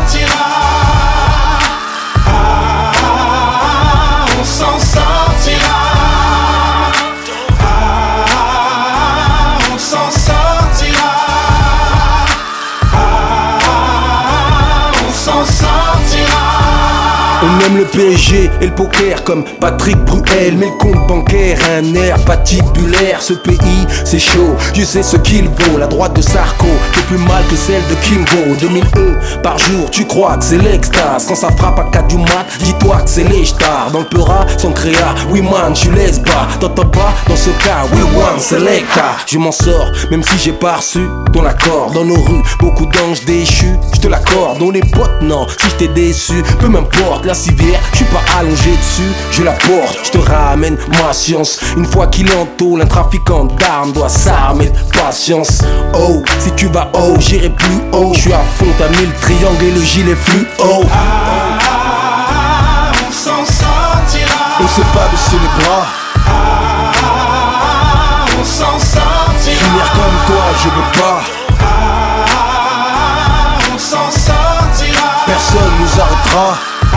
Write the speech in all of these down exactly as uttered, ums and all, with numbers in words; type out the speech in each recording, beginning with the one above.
sortira. Ah, on s'en sortira. Ah, on s'en sortira. Ah, on s'en sortira. On aime le P S G et le poker comme Patrick Bruel, mais le compte bancaire a un air patibulaire. Ce pays c'est chaud, je sais ce qu'il vaut. La droite de Sarko fait plus mal que celle de Kimbo. deux mille un par jour, tu crois que c'est l'extase. Quand ça frappe à quatre du mat, dis-toi que c'est les stars. Dans le Peura, sans créa, oui man, je laisse bas. T'entends pas dans ce cas, oui one, c'est l'Ecta. Je m'en sors, même si j'ai pas reçu ton accord. Dans nos rues, beaucoup d'anges déchus, je te l'accorde. Dans les potes, non, si je t'ai déçu, peu m'importe. La civière, je suis pas allongé dessus, je la porte, je te ramène ma science. Une fois qu'il est en tôle, un trafiquant d'armes doit s'armer de patience. Oh, si tu vas haut, j'irai plus haut. Je suis à fond, t'as mis le triangle et le gilet fluo. Oh. Ah, on s'en sortira. On sait pas baisser les bras. Ah, on s'en sortira. Finir comme toi, je veux pas. Ah, on s'en sortira. Personne nous arrêtera. Ah,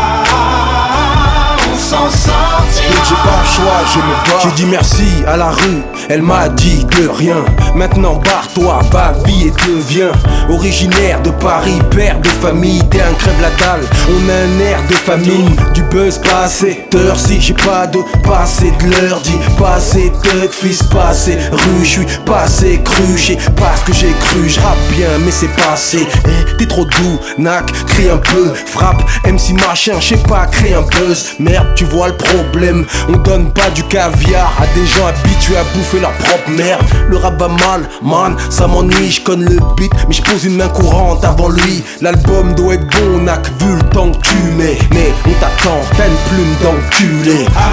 on s'en sortira. Donc j'ai pas le choix, je me bats. J'ai dit merci à la rue, elle m'a dit de rien. Maintenant barre-toi, va, vie et deviens originaire de Paris, père de famille. T'es un crève la dalle, on a un air de famine. Du buzz pas assez d'heures, si j'ai pas de passé de l'heure. Dis pas assez de fils, pas assez rue. J'suis pas assez cru, j'sais pas ce que j'ai cru. J'rappe bien mais c'est pas assez. Eh, t'es trop doux, nac, crie un peu. Frappe, M C machin, j'sais pas, crée un buzz. Merde, tu vois le problème, on donne pas du caviar à des gens habitués à bouffer leur propre merde. Le rap va mal, man, ça m'ennuie, j'conne le beat, mais j'pose une main courante avant lui. L'album doit être bon, nac, vu le temps que tu mets. Mais on t'attend, t'as une plume d'enculé. Ah,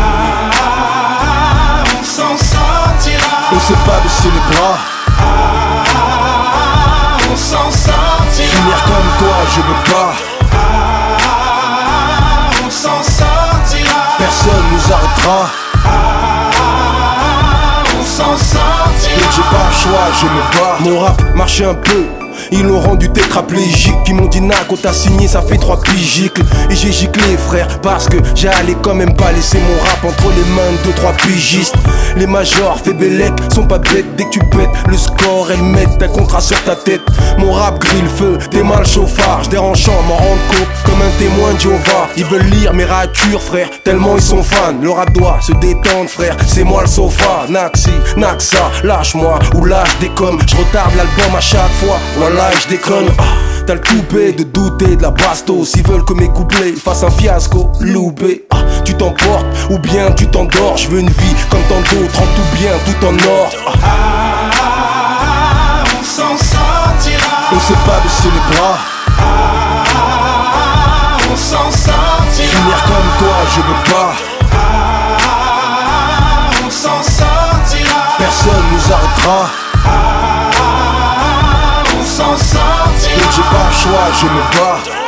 on s'en sortira. On sait pas baisser les bras. Ah, on s'en sortira. Finir comme toi, je veux pas. Ah, on s'en sortira. Personne nous arrêtera. Ah, on s'en sortira. Donc j'ai pas le choix, je me bats. Mon rap marchait un peu, ils l'ont rendu tétraplégique. Ils m'ont dit nac, on t'a signé, ça fait trois pigicles. Et j'ai giclé frère, parce que j'allais quand même pas laisser mon rap entre les mains de deux trois pigistes. Les majors fait bellec, sont pas bêtes. Dès que tu pètes le score, elles mettent un contrat sur ta tête. Mon rap grille le feu, t'es mal chauffard. J'dérangeant, m'en rendre compte comme un témoin de Jéhovah. Ils veulent lire mes ratures frère, tellement ils sont fans. Le rap doit se détendre frère, c'est moi le sofa. Naxi, Naxa, lâche-moi ou lâche des coms. J'retarde l'album à chaque fois, voilà je déconne. Ah, t'as le toupet de douter de la bastos. Ils veulent que mes couplets fassent un fiasco, loupé. Ah, tu t'emportes ou bien tu t'endors. Je veux une vie comme tant d'autres, en tout bien, tout en or. Ah, Ah, on s'en sortira. on sait pas baisser les bras. Ah, on s'en sortira. Finir comme toi, je veux pas. Ah, on s'en sortira. Personne nous arrêtera. Ah, on s'en sortira. Donc j'ai pas le choix, je me bats.